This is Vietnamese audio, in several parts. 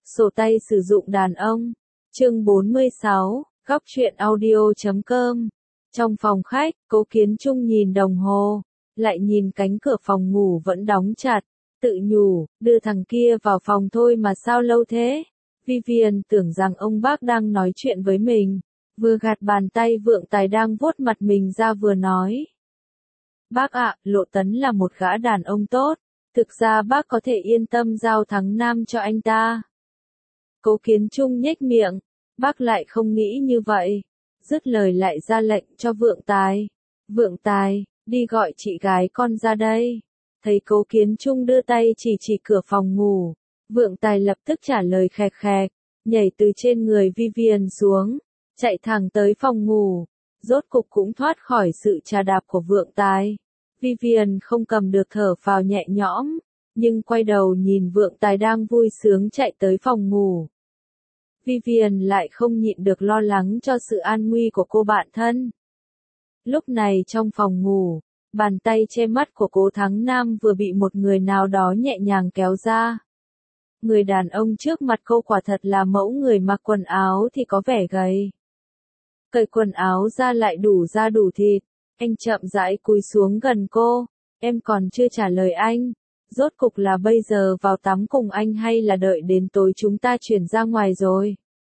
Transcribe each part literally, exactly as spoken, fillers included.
Sổ tay sử dụng đàn ông. Chương bốn mươi sáu, góc truyện audio chấm com. Trong phòng khách, Cố Kiến Trung nhìn đồng hồ, lại nhìn cánh cửa phòng ngủ vẫn đóng chặt, tự nhủ, đưa thằng kia vào phòng thôi mà sao lâu thế? Vivian tưởng rằng ông bác đang nói chuyện với mình, vừa gạt bàn tay Vượng Tài đang vuốt mặt mình ra vừa nói. Bác ạ, Lộ Tấn là một gã đàn ông tốt, thực ra bác có thể yên tâm giao thắng Nam cho anh ta. Cố Kiến Trung nhếch miệng, bác lại không nghĩ như vậy. Dứt lời lại ra lệnh cho Vượng Tài. Vượng Tài, đi gọi chị gái con ra đây. Thấy Cố Kiến Trung đưa tay chỉ chỉ cửa phòng ngủ, Vượng Tài lập tức trả lời khẹt khẹt, nhảy từ trên người Vivian xuống, chạy thẳng tới phòng ngủ, rốt cục cũng thoát khỏi sự trà đạp của Vượng Tài. Vivian không cầm được thở phào nhẹ nhõm, nhưng quay đầu nhìn Vượng Tài đang vui sướng chạy tới phòng ngủ. Vivian lại không nhịn được lo lắng cho sự an nguy của cô bạn thân. Lúc này trong phòng ngủ, bàn tay che mắt của Cố Thắng Nam vừa bị một người nào đó nhẹ nhàng kéo ra. Người đàn ông trước mặt cô quả thật là mẫu người mặc quần áo thì có vẻ gầy. Cởi quần áo ra lại đủ da đủ thịt, anh chậm rãi cúi xuống gần cô, em còn chưa trả lời anh. Rốt cục là bây giờ vào tắm cùng anh hay là đợi đến tối chúng ta chuyển ra ngoài rồi?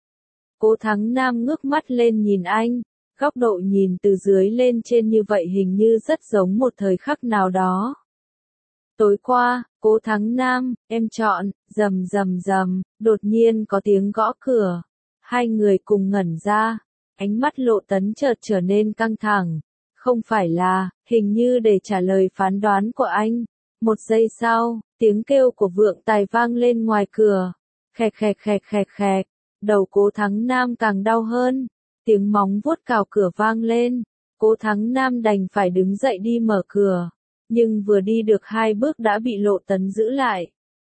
Cố Thắng Nam ngước mắt lên nhìn anh, góc độ nhìn từ dưới lên trên như vậy hình như rất giống một thời khắc nào đó. Tối qua, Cố Thắng Nam, em chọn, rầm rầm rầm, đột nhiên có tiếng gõ cửa. Hai người cùng ngẩn ra, ánh mắt Lộ Tấn chợt trở nên căng thẳng. Không phải là, hình như để trả lời phán đoán của anh. Một giây sau, tiếng kêu của Vượng Tài vang lên ngoài cửa. Khẹt khẹt khẹt khẹt khẹt, đầu Cố Thắng Nam càng đau hơn. Tiếng móng vuốt cào cửa vang lên. Cố Thắng Nam đành phải đứng dậy đi mở cửa. Nhưng vừa đi được hai bước đã bị Lộ Tấn giữ lại.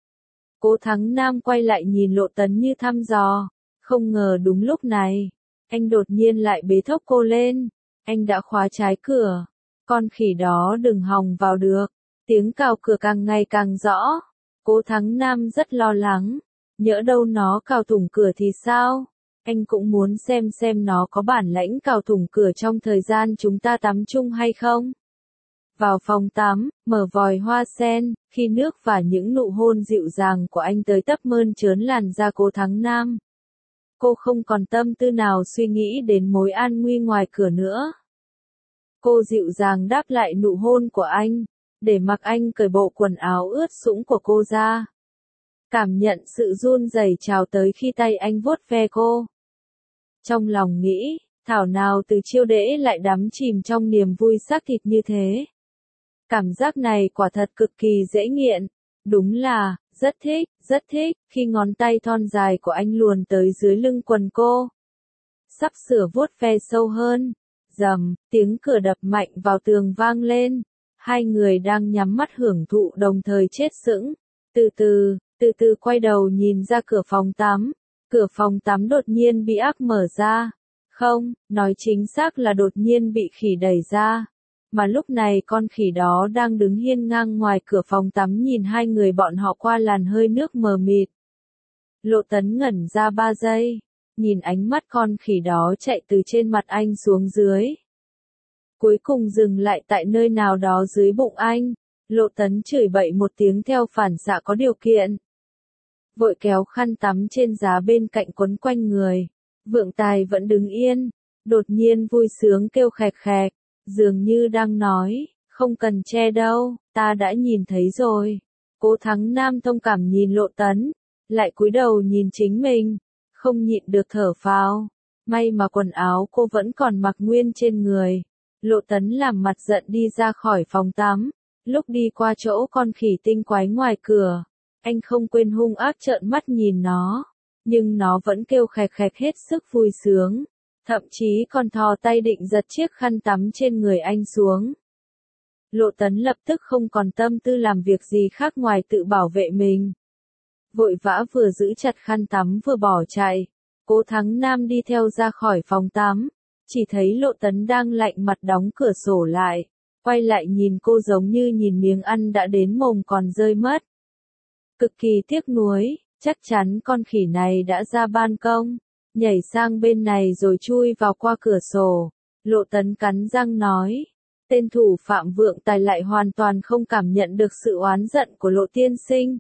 Cố Thắng Nam quay lại nhìn Lộ Tấn như thăm dò. Không ngờ đúng lúc này, anh đột nhiên lại bế thốc cô lên. Anh đã khóa trái cửa. Con khỉ đó đừng hòng vào được. Tiếng cào cửa càng ngày càng rõ. Cố Thắng Nam rất lo lắng. Nhỡ đâu nó cào thủng cửa thì sao? Anh cũng muốn xem xem nó có bản lãnh cào thủng cửa trong thời gian chúng ta tắm chung hay không. Vào phòng tắm, mở vòi hoa sen, khi nước và những nụ hôn dịu dàng của anh tới tấp mơn trớn làn da Cố Thắng Nam. Cô không còn tâm tư nào suy nghĩ đến mối an nguy ngoài cửa nữa. Cô dịu dàng đáp lại nụ hôn của anh, để mặc anh cởi bộ quần áo ướt sũng của cô ra. Cảm nhận sự run rẩy trào tới khi tay anh vuốt ve cô. Trong lòng nghĩ, thảo nào từ chiêu đễ lại đắm chìm trong niềm vui xác thịt như thế. Cảm giác này quả thật cực kỳ dễ nghiện. Đúng là, rất thích, rất thích, khi ngón tay thon dài của anh luồn tới dưới lưng quần cô. Sắp sửa vuốt ve sâu hơn. Rầm, tiếng cửa đập mạnh vào tường vang lên. Hai người đang nhắm mắt hưởng thụ đồng thời chết sững. Từ từ, từ từ quay đầu nhìn ra cửa phòng tắm. Cửa phòng tắm đột nhiên bị ác mở ra. Không, nói chính xác là đột nhiên bị khỉ đẩy ra. Mà lúc này con khỉ đó đang đứng hiên ngang ngoài cửa phòng tắm nhìn hai người bọn họ qua làn hơi nước mờ mịt. Lộ Tấn ngẩn ra ba giây, nhìn ánh mắt con khỉ đó chạy từ trên mặt anh xuống dưới. Cuối cùng dừng lại tại nơi nào đó dưới bụng anh. Lộ Tấn chửi bậy một tiếng theo phản xạ có điều kiện. Vội kéo khăn tắm trên giá bên cạnh quấn quanh người. Vượng Tài vẫn đứng yên, đột nhiên vui sướng kêu khẹt khẹt, dường như đang nói, không cần che đâu, ta đã nhìn thấy rồi. Cố Thắng Nam thông cảm nhìn Lộ Tấn, lại cúi đầu nhìn chính mình, không nhịn được thở phào. May mà quần áo cô vẫn còn mặc nguyên trên người. Lộ Tấn làm mặt giận đi ra khỏi phòng tắm, lúc đi qua chỗ con khỉ tinh quái ngoài cửa, anh không quên hung ác trợn mắt nhìn nó, nhưng nó vẫn kêu khẹt khẹt hết sức vui sướng, thậm chí còn thò tay định giật chiếc khăn tắm trên người anh xuống. Lộ Tấn lập tức không còn tâm tư làm việc gì khác ngoài tự bảo vệ mình. Vội vã vừa giữ chặt khăn tắm vừa bỏ chạy. Cố Thắng Nam đi theo ra khỏi phòng tắm, chỉ thấy Lộ Tấn đang lạnh mặt đóng cửa sổ lại, quay lại nhìn cô giống như nhìn miếng ăn đã đến mồm còn rơi mất. Cực kỳ tiếc nuối, Chắc chắn con khỉ này đã ra ban công, nhảy sang bên này rồi chui vào qua cửa sổ. Lộ Tấn cắn răng nói. Tên thủ phạm Vượng Tài lại hoàn toàn không cảm nhận được sự oán giận của Lộ tiên sinh.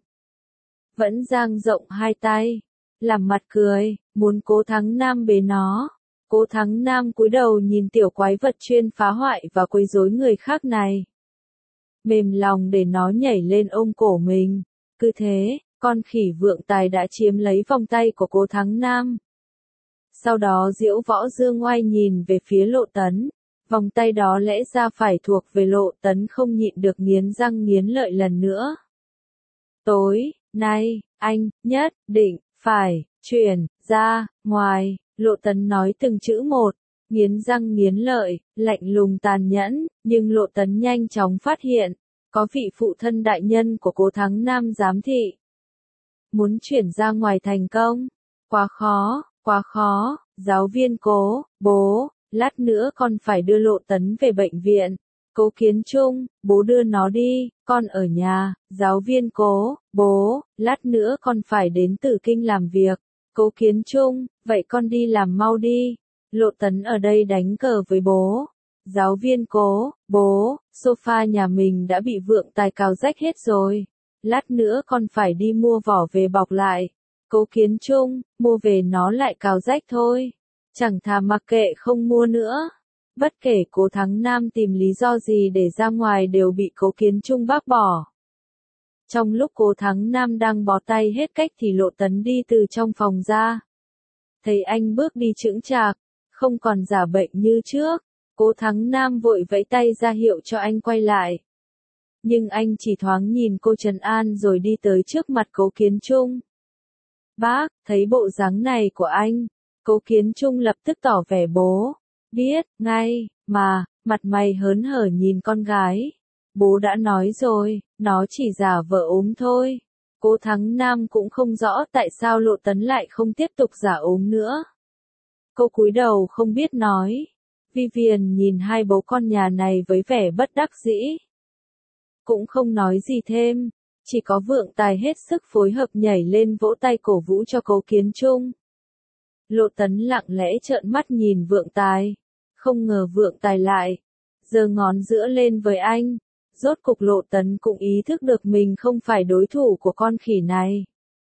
Vẫn dang rộng hai tay, làm mặt cười, muốn Cố Thắng Nam bế nó. Cố Thắng Nam cúi đầu nhìn tiểu quái vật chuyên phá hoại và quấy rối người khác này. Mềm lòng để nó nhảy lên ôm cổ mình. Cứ thế, con khỉ Vượng Tài đã chiếm lấy vòng tay của Cố Thắng Nam. Sau đó Diễu Võ Dương Oai nhìn về phía Lộ Tấn. Vòng tay đó lẽ ra phải thuộc về Lộ Tấn, không nhịn được nghiến răng nghiến lợi lần nữa. Tối nay, anh nhất định phải chuyển ra ngoài, Lộ Tấn nói từng chữ một, nghiến răng nghiến lợi, lạnh lùng tàn nhẫn, nhưng Lộ Tấn nhanh chóng phát hiện, có vị phụ thân đại nhân của Cố Thắng Nam giám thị. Muốn chuyển ra ngoài thành công, quá khó, quá khó, giáo viên Cố, bố, lát nữa con phải đưa Lộ Tấn về bệnh viện. Cố Kiến Trung, bố đưa nó đi, con ở nhà. Giáo viên Cố, bố, lát nữa con phải đến Tử Kinh làm việc. Cố Kiến Trung, vậy con đi làm mau đi. Lộ Tấn ở đây đánh cờ với bố. Giáo viên Cố, bố, sofa nhà mình đã bị Vượng Tài cào rách hết rồi. Lát nữa con phải đi mua vỏ về bọc lại. Cố Kiến Trung, mua về nó lại cào rách thôi. Chẳng thà mặc kệ không mua nữa. Bất kể Cố Thắng Nam tìm lý do gì để ra ngoài đều bị Cố Kiến Trung bác bỏ. Trong lúc Cố Thắng Nam đang bó tay hết cách thì Lộ Tấn đi từ trong phòng ra. Thấy anh bước đi chững chạc, không còn giả bệnh như trước, Cố Thắng Nam vội vẫy tay ra hiệu cho anh quay lại. Nhưng anh chỉ thoáng nhìn cô trấn an rồi đi tới trước mặt Cố Kiến Trung. Bác, thấy bộ dáng này của anh, Cố Kiến Trung lập tức tỏ vẻ bố. Biết, ngay, mà, mặt mày hớn hở nhìn con gái. Bố đã nói rồi, nó chỉ giả vờ ốm thôi. Cố Thắng Nam cũng không rõ tại sao Lộ Tấn lại không tiếp tục giả ốm nữa. Cô cúi đầu không biết nói. Vivian nhìn hai bố con nhà này với vẻ bất đắc dĩ. Cũng không nói gì thêm, chỉ có Vượng Tài hết sức phối hợp nhảy lên vỗ tay cổ vũ cho Cố Kiến Trung. Lộ Tấn lặng lẽ trợn mắt nhìn Vượng Tài. Không ngờ Vượng Tài lại giơ ngón giữa lên với anh. Rốt cục Lộ Tấn cũng ý thức được mình không phải đối thủ của con khỉ này.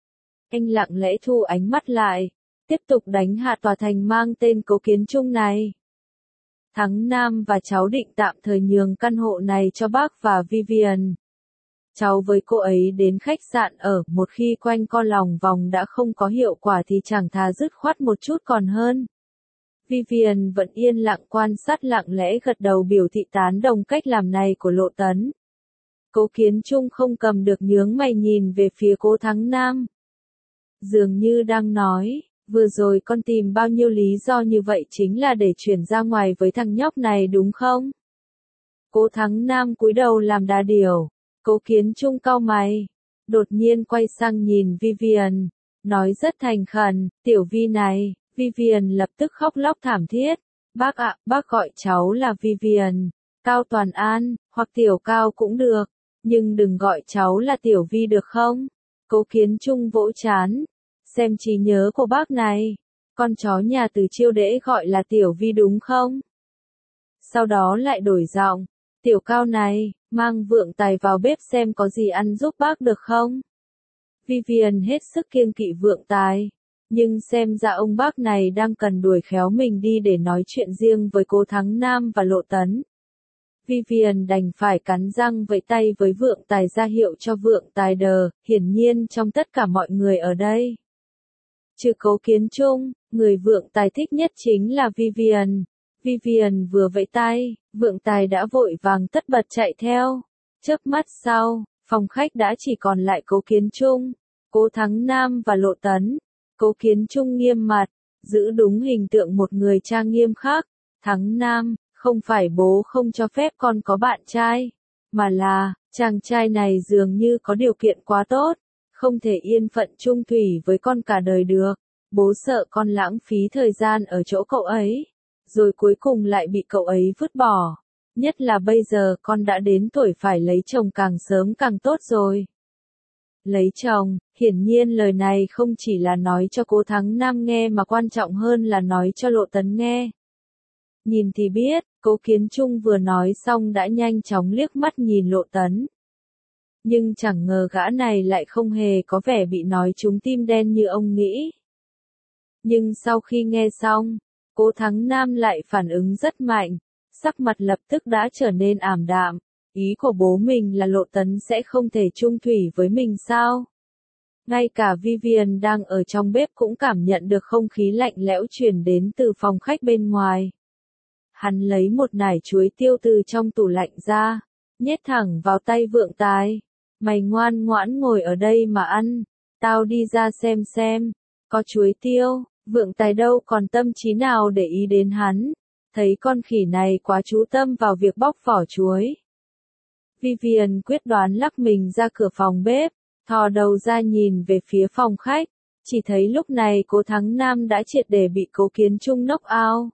Anh lặng lẽ thu ánh mắt lại, tiếp tục đánh hạ tòa thành mang tên Cố Kiến Trung này. Thắng Nam và cháu định tạm thời nhường căn hộ này cho bác và Vivian. Cháu với cô ấy đến khách sạn ở, một khi quanh co lòng vòng đã không có hiệu quả thì chẳng thà dứt khoát một chút còn hơn. Vivian vẫn yên lặng quan sát, lặng lẽ gật đầu biểu thị tán đồng cách làm này của Lộ Tấn. Cố Kiến Trung không cầm được nhướng mày nhìn về phía Cố Thắng Nam. Dường như đang nói, vừa rồi con tìm bao nhiêu lý do như vậy chính là để chuyển ra ngoài với thằng nhóc này đúng không? Cố Thắng Nam cúi đầu làm đà điểu. Cố Kiến Trung cau mày, đột nhiên quay sang nhìn Vivian, nói rất thành khẩn, tiểu Vi này. Vivian lập tức khóc lóc thảm thiết. Bác ạ, bác gọi cháu là Vivian, Cao Toàn An, hoặc Tiểu Cao cũng được, nhưng đừng gọi cháu là Tiểu Vi được không? Cố Kiến Trung vỗ chán, xem trí nhớ của bác này, con chó nhà Từ Chiêu Đễ gọi là Tiểu Vi đúng không? Sau đó lại đổi giọng, Tiểu Cao này, mang Vượng Tài vào bếp xem có gì ăn giúp bác được không? Vivian hết sức kiêng kỵ Vượng Tài. Nhưng xem ra ông bác này đang cần đuổi khéo mình đi để nói chuyện riêng với Cố Thắng Nam và Lộ Tấn. Vivian đành phải cắn răng vẫy tay với Vượng Tài ra hiệu cho Vượng Tài đờ, hiển nhiên trong tất cả mọi người ở đây. Trừ Cố Kiến Trung, người Vượng Tài thích nhất chính là Vivian. Vivian vừa vẫy tay, Vượng Tài đã vội vàng tất bật chạy theo. Chớp mắt sau, phòng khách đã chỉ còn lại Cố Kiến Trung, Cố Thắng Nam và Lộ Tấn. Cố Kiến Trung nghiêm mặt, giữ đúng hình tượng một người trang nghiêm khác. Thắng Nam, không phải bố không cho phép con có bạn trai, mà là, chàng trai này dường như có điều kiện quá tốt, không thể yên phận chung thủy với con cả đời được. Bố sợ con lãng phí thời gian ở chỗ cậu ấy, rồi cuối cùng lại bị cậu ấy vứt bỏ. Nhất là bây giờ con đã đến tuổi phải lấy chồng càng sớm càng tốt rồi. lấy chồng, hiển nhiên lời này không chỉ là nói cho Cố Thắng Nam nghe mà quan trọng hơn là nói cho Lộ Tấn nghe. Nhìn thì biết, Cố Kiến Trung vừa nói xong đã nhanh chóng liếc mắt nhìn Lộ Tấn. Nhưng chẳng ngờ gã này lại không hề có vẻ bị nói trúng tim đen như ông nghĩ. Nhưng sau khi nghe xong, Cố Thắng Nam lại phản ứng rất mạnh, sắc mặt lập tức đã trở nên ảm đạm. Ý của bố mình là Lộ Tấn sẽ không thể chung thủy với mình sao? Ngay cả Vivian đang ở trong bếp cũng cảm nhận được không khí lạnh lẽo truyền đến từ phòng khách bên ngoài. Hắn lấy một nải chuối tiêu từ trong tủ lạnh ra, nhét thẳng vào tay Vượng Tài. Mày ngoan ngoãn ngồi ở đây mà ăn, tao đi ra xem xem, có chuối tiêu. Vượng Tài đâu còn tâm trí nào để ý đến hắn, thấy con khỉ này quá chú tâm vào việc bóc vỏ chuối. Vivian quyết đoán lắc mình ra cửa phòng bếp, thò đầu ra nhìn về phía phòng khách, chỉ thấy lúc này Cố Thắng Nam đã triệt để bị Cố Kiến Trung knock out.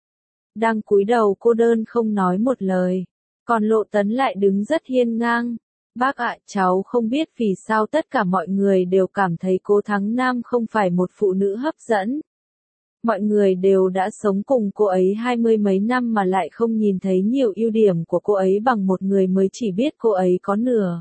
Đang cúi đầu cô đơn không nói một lời, còn Lộ Tấn lại đứng rất hiên ngang. Bác ạ, cháu không biết vì sao tất cả mọi người đều cảm thấy Cố Thắng Nam không phải một phụ nữ hấp dẫn. Mọi người đều đã sống cùng cô ấy hai mươi mấy năm mà lại không nhìn thấy nhiều ưu điểm của cô ấy bằng một người mới chỉ biết cô ấy có nửa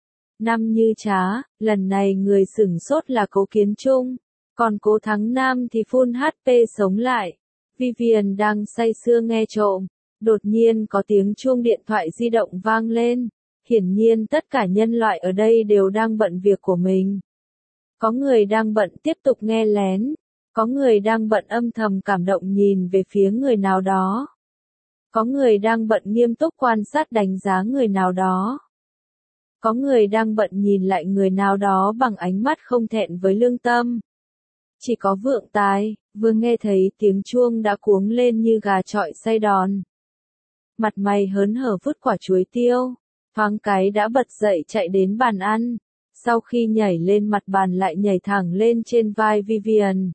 năm như trá. Lần này người sửng sốt là Cố Kiến Trung, còn Cố Thắng Nam thì full hát pê sống lại. Vivian đang say sưa nghe trộm, đột nhiên có tiếng chuông điện thoại di động vang lên. Hiển nhiên tất cả nhân loại ở đây đều đang bận việc của mình. Có người đang bận tiếp tục nghe lén, có người đang bận âm thầm cảm động nhìn về phía người nào đó. Có người đang bận nghiêm túc quan sát đánh giá người nào đó. Có người đang bận nhìn lại người nào đó bằng ánh mắt không thẹn với lương tâm. Chỉ có Vượng Tài, vừa nghe thấy tiếng chuông đã cuống lên như gà chọi say đòn. Mặt mày hớn hở vứt quả chuối tiêu, thoáng cái đã bật dậy chạy đến bàn ăn, sau khi nhảy lên mặt bàn lại nhảy thẳng lên trên vai Vivian.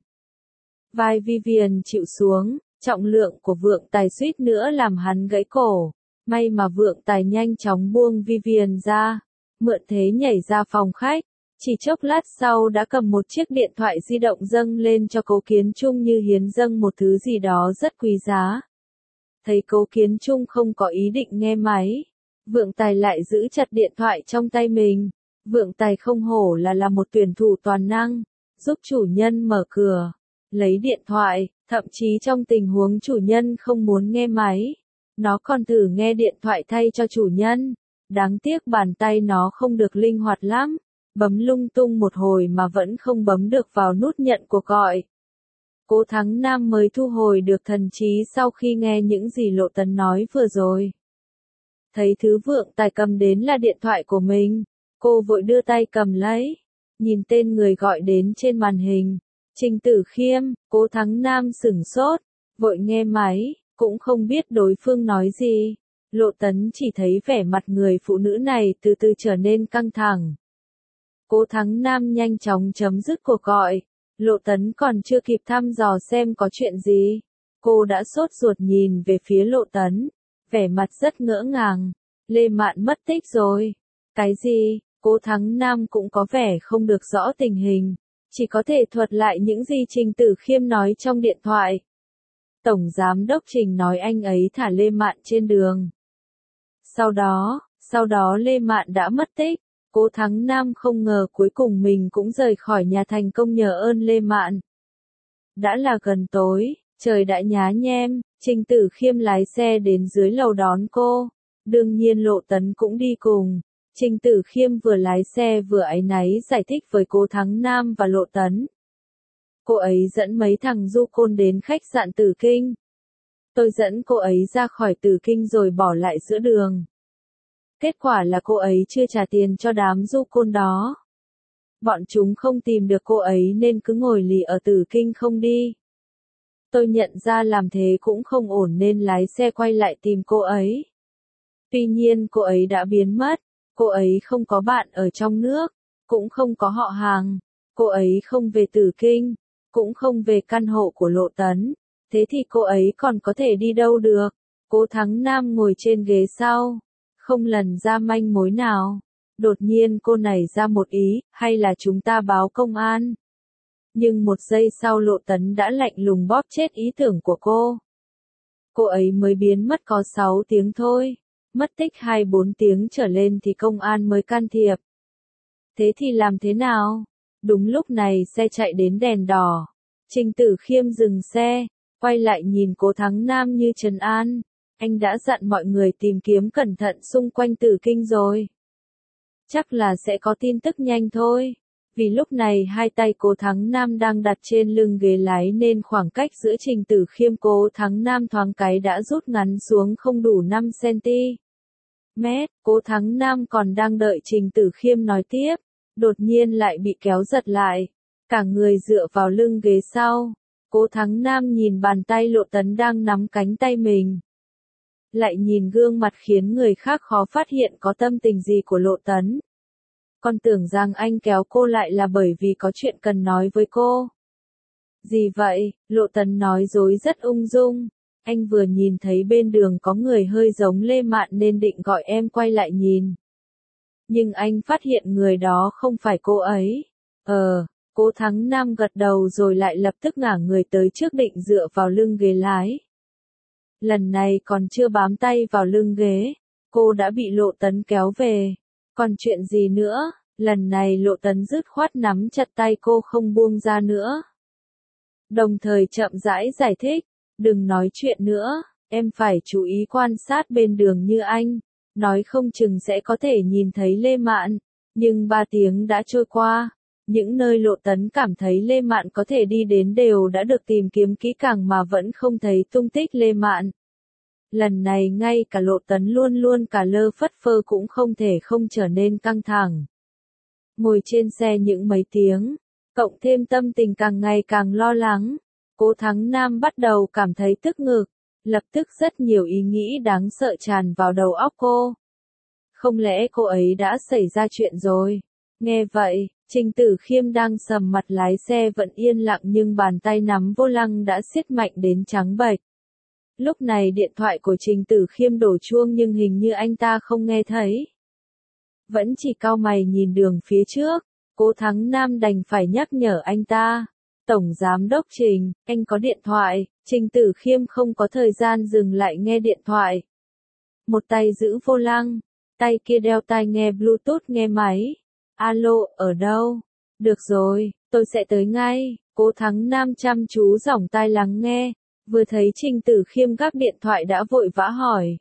Vai Vivian chịu xuống, trọng lượng của Vượng Tài suýt nữa làm hắn gãy cổ, may mà Vượng Tài nhanh chóng buông Vivian ra, mượn thế nhảy ra phòng khách, chỉ chốc lát sau đã cầm một chiếc điện thoại di động dâng lên cho Cố Kiến Trung như hiến dâng một thứ gì đó rất quý giá. Thấy Cố Kiến Trung không có ý định nghe máy, Vượng Tài lại giữ chặt điện thoại trong tay mình. Vượng Tài không hổ là là một tuyển thủ toàn năng, giúp chủ nhân mở cửa, lấy điện thoại, thậm chí trong tình huống chủ nhân không muốn nghe máy, nó còn thử nghe điện thoại thay cho chủ nhân. Đáng tiếc bàn tay nó không được linh hoạt lắm, bấm lung tung một hồi mà vẫn không bấm được vào nút nhận cuộc gọi. Cố Thắng Nam mới thu hồi được thần trí sau khi nghe những gì Lộ Tấn nói vừa rồi. Thấy thứ Vượng Tài cầm đến là điện thoại của mình, cô vội đưa tay cầm lấy, nhìn tên người gọi đến trên màn hình, Trình Tử Khiêm. Cố Thắng Nam sửng sốt, vội nghe máy, cũng không biết đối phương nói gì. Lộ Tấn chỉ thấy vẻ mặt người phụ nữ này từ từ trở nên căng thẳng. Cố Thắng Nam nhanh chóng chấm dứt cuộc gọi, Lộ Tấn còn chưa kịp thăm dò xem có chuyện gì, cô đã sốt ruột nhìn về phía Lộ Tấn, vẻ mặt rất ngỡ ngàng. Lê Mạn mất tích rồi. Cái gì? Cố Thắng Nam cũng có vẻ không được rõ tình hình, chỉ có thể thuật lại những gì Trình Tử Khiêm nói trong điện thoại. Tổng Giám đốc Trình nói anh ấy thả Lê Mạn trên đường. Sau đó, sau đó Lê Mạn đã mất tích. Cố Thắng Nam không ngờ cuối cùng mình cũng rời khỏi nhà thành công nhờ ơn Lê Mạn. Đã là gần tối, trời đã nhá nhem, Trình Tử Khiêm lái xe đến dưới lầu đón cô. Đương nhiên Lộ Tấn cũng đi cùng. Trình Tử Khiêm vừa lái xe vừa áy náy giải thích với Cố Thắng Nam và Lộ Tấn. Cô ấy dẫn mấy thằng du côn đến khách sạn Tử Kinh. Tôi dẫn cô ấy ra khỏi Tử Kinh rồi bỏ lại giữa đường. Kết quả là cô ấy chưa trả tiền cho đám du côn đó. Bọn chúng không tìm được cô ấy nên cứ ngồi lì ở Tử Kinh không đi. Tôi nhận ra làm thế cũng không ổn nên lái xe quay lại tìm cô ấy. Tuy nhiên cô ấy đã biến mất, cô ấy không có bạn ở trong nước, cũng không có họ hàng, cô ấy không về Tử Kinh, cũng không về căn hộ của Lộ Tấn, thế thì cô ấy còn có thể đi đâu được? Cố Thắng Nam ngồi trên ghế sau, không lần ra manh mối nào. Đột nhiên cô nảy ra một ý, hay là chúng ta báo công an? Nhưng một giây sau Lộ Tấn đã lạnh lùng bóp chết ý tưởng của cô. Cô ấy mới biến mất có sáu tiếng thôi, mất tích hai bốn tiếng trở lên thì công an mới can thiệp. Thế thì làm thế nào? Đúng lúc này xe chạy đến đèn đỏ. Trình Tử Khiêm dừng xe, quay lại nhìn Cố Thắng Nam như trấn an. Anh đã dặn mọi người tìm kiếm cẩn thận xung quanh Tử Kinh rồi. Chắc là sẽ có tin tức nhanh thôi. Vì lúc này hai tay Cố Thắng Nam đang đặt trên lưng ghế lái nên khoảng cách giữa Trình Tử Khiêm Cố Thắng Nam thoáng cái đã rút ngắn xuống không đủ năm xăng-ti-mét. Cố Thắng Nam còn đang đợi Trình Tử Khiêm nói tiếp, đột nhiên lại bị kéo giật lại. Cả người dựa vào lưng ghế sau. Cố Thắng Nam nhìn bàn tay Lộ Tấn đang nắm cánh tay mình. Lại nhìn gương mặt khiến người khác khó phát hiện có tâm tình gì của Lộ Tấn. Con tưởng rằng anh kéo cô lại là bởi vì có chuyện cần nói với cô. Gì vậy? Lộ Tấn nói dối rất ung dung. Anh vừa nhìn thấy bên đường có người hơi giống Lê Mạn nên định gọi em quay lại nhìn. Nhưng anh phát hiện người đó không phải cô ấy. Ờ, Cố Thắng Nam gật đầu rồi lại lập tức ngả người tới trước định dựa vào lưng ghế lái. Lần này còn chưa bám tay vào lưng ghế, cô đã bị Lộ Tấn kéo về. Còn chuyện gì nữa? Lần này Lộ Tấn dứt khoát nắm chặt tay cô không buông ra nữa. Đồng thời chậm rãi giải thích, đừng nói chuyện nữa, em phải chú ý quan sát bên đường như anh, nói không chừng sẽ có thể nhìn thấy Lê Mạn. Nhưng ba tiếng đã trôi qua, những nơi Lộ Tấn cảm thấy Lê Mạn có thể đi đến đều đã được tìm kiếm kỹ càng mà vẫn không thấy tung tích Lê Mạn. Lần này ngay cả Lộ Tấn luôn luôn cả lơ phất phơ cũng không thể không trở nên căng thẳng. Ngồi trên xe những mấy tiếng, cộng thêm tâm tình càng ngày càng lo lắng, Cố Thắng Nam bắt đầu cảm thấy tức ngực, lập tức rất nhiều ý nghĩ đáng sợ tràn vào đầu óc cô. Không lẽ cô ấy đã xảy ra chuyện rồi? Nghe vậy, Trình Tử Khiêm đang sầm mặt lái xe vẫn yên lặng nhưng bàn tay nắm vô lăng đã siết mạnh đến trắng bệch. Lúc này điện thoại của Trình Tử Khiêm đổ chuông nhưng hình như anh ta không nghe thấy. Vẫn chỉ cau mày nhìn đường phía trước, Cố Thắng Nam đành phải nhắc nhở anh ta. Tổng Giám đốc Trình, anh có điện thoại. Trình Tử Khiêm không có thời gian dừng lại nghe điện thoại. Một tay giữ vô lăng, tay kia đeo tai nghe Bluetooth nghe máy. Alo, ở đâu? Được rồi, tôi sẽ tới ngay. Cố Thắng Nam chăm chú giỏng tai lắng nghe, vừa thấy Trình Tử Khiêm gác điện thoại đã vội vã hỏi.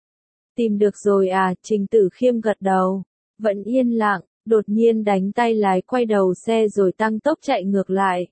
Tìm được rồi à? Trình Tử Khiêm gật đầu, vẫn yên lặng, đột nhiên đánh tay lái quay đầu xe rồi tăng tốc chạy ngược lại.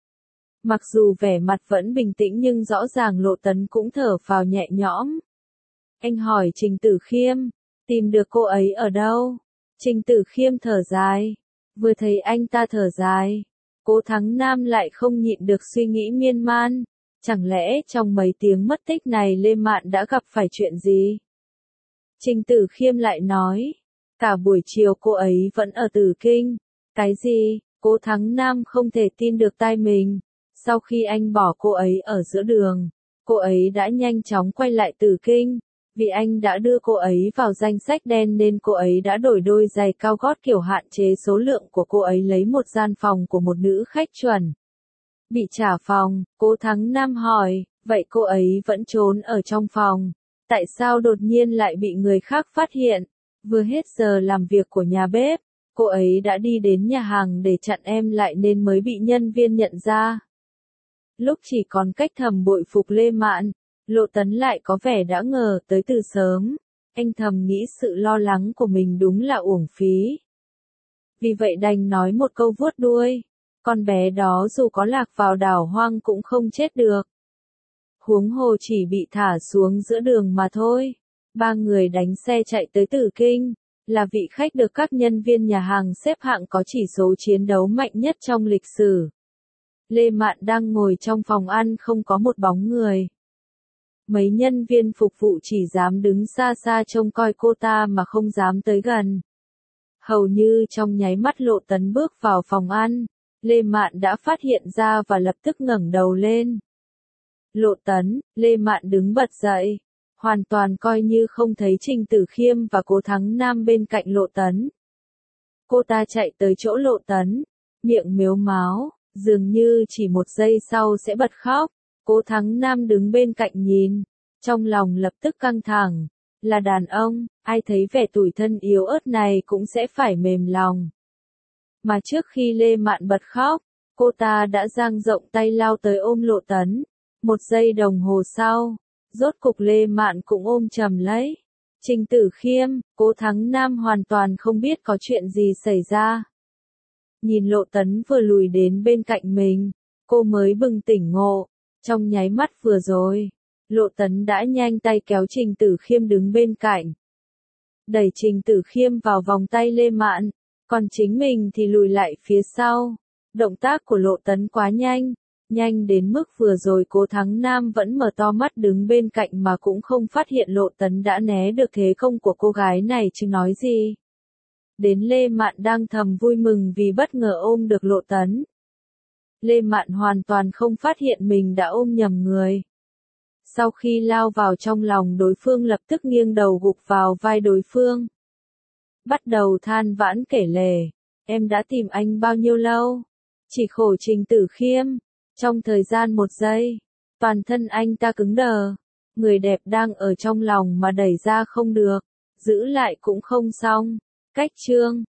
Mặc dù vẻ mặt vẫn bình tĩnh nhưng rõ ràng Lộ Tấn cũng thở phào nhẹ nhõm. Anh hỏi Trình Tử Khiêm, tìm được cô ấy ở đâu? Trình Tử Khiêm thở dài, vừa thấy anh ta thở dài, Cố Thắng Nam lại không nhịn được suy nghĩ miên man, chẳng lẽ trong mấy tiếng mất tích này Lê Mạn đã gặp phải chuyện gì? Trình Tử Khiêm lại nói, cả buổi chiều cô ấy vẫn ở Tử Kinh. Cái gì? Cố Thắng Nam không thể tin được tai mình. Sau khi anh bỏ cô ấy ở giữa đường, cô ấy đã nhanh chóng quay lại Tử Kinh. Vì anh đã đưa cô ấy vào danh sách đen nên cô ấy đã đổi đôi giày cao gót kiểu hạn chế số lượng của cô ấy lấy một gian phòng của một nữ khách chuẩn. Bị trả phòng, Cố Thắng Nam hỏi, vậy cô ấy vẫn trốn ở trong phòng. Tại sao đột nhiên lại bị người khác phát hiện? Vừa hết giờ làm việc của nhà bếp, cô ấy đã đi đến nhà hàng để chặn em lại nên mới bị nhân viên nhận ra. Lúc chỉ còn cách thầm bội phục Lê Mạn, Lộ Tấn lại có vẻ đã ngờ tới từ sớm. Anh thầm nghĩ sự lo lắng của mình đúng là uổng phí. Vì vậy đành nói một câu vuốt đuôi. Con bé đó dù có lạc vào đảo hoang cũng không chết được. Huống hồ chỉ bị thả xuống giữa đường mà thôi. Ba người đánh xe chạy tới Tử Kinh, là vị khách được các nhân viên nhà hàng xếp hạng có chỉ số chiến đấu mạnh nhất trong lịch sử. Lê Mạn đang ngồi trong phòng ăn không có một bóng người. Mấy nhân viên phục vụ chỉ dám đứng xa xa trông coi cô ta mà không dám tới gần. Hầu như trong nháy mắt Lộ Tấn bước vào phòng ăn, Lê Mạn đã phát hiện ra và lập tức ngẩng đầu lên. Lộ Tấn, Lê Mạn đứng bật dậy, hoàn toàn coi như không thấy Trình Tử Khiêm và Cố Thắng Nam bên cạnh Lộ Tấn. Cô ta chạy tới chỗ Lộ Tấn, miệng mếu máo, dường như chỉ một giây sau sẽ bật khóc. Cố Thắng Nam đứng bên cạnh nhìn, trong lòng lập tức căng thẳng. Là đàn ông, ai thấy vẻ tủi thân yếu ớt này cũng sẽ phải mềm lòng. Mà trước khi Lê Mạn bật khóc, cô ta đã dang rộng tay lao tới ôm Lộ Tấn. Một giây đồng hồ sau, rốt cục Lê Mạn cũng ôm chầm lấy. Trình Tử Khiêm, Cố Thắng Nam hoàn toàn không biết có chuyện gì xảy ra. Nhìn Lộ Tấn vừa lùi đến bên cạnh mình, cô mới bừng tỉnh ngộ. Trong nháy mắt vừa rồi, Lộ Tấn đã nhanh tay kéo Trình Tử Khiêm đứng bên cạnh. Đẩy Trình Tử Khiêm vào vòng tay Lê Mạn, còn chính mình thì lùi lại phía sau. Động tác của Lộ Tấn quá nhanh, nhanh đến mức vừa rồi Cố Thắng Nam vẫn mở to mắt đứng bên cạnh mà cũng không phát hiện Lộ Tấn đã né được thế công của cô gái này chứ nói gì. Đến Lê Mạn đang thầm vui mừng vì bất ngờ ôm được Lộ Tấn. Lê Mạn hoàn toàn không phát hiện mình đã ôm nhầm người. Sau khi lao vào trong lòng đối phương lập tức nghiêng đầu gục vào vai đối phương. Bắt đầu than vãn kể lể, em đã tìm anh bao nhiêu lâu? Chỉ khổ Trình Tử Khiêm, trong thời gian một giây, toàn thân anh ta cứng đờ. Người đẹp đang ở trong lòng mà đẩy ra không được, giữ lại cũng không xong. Cách chương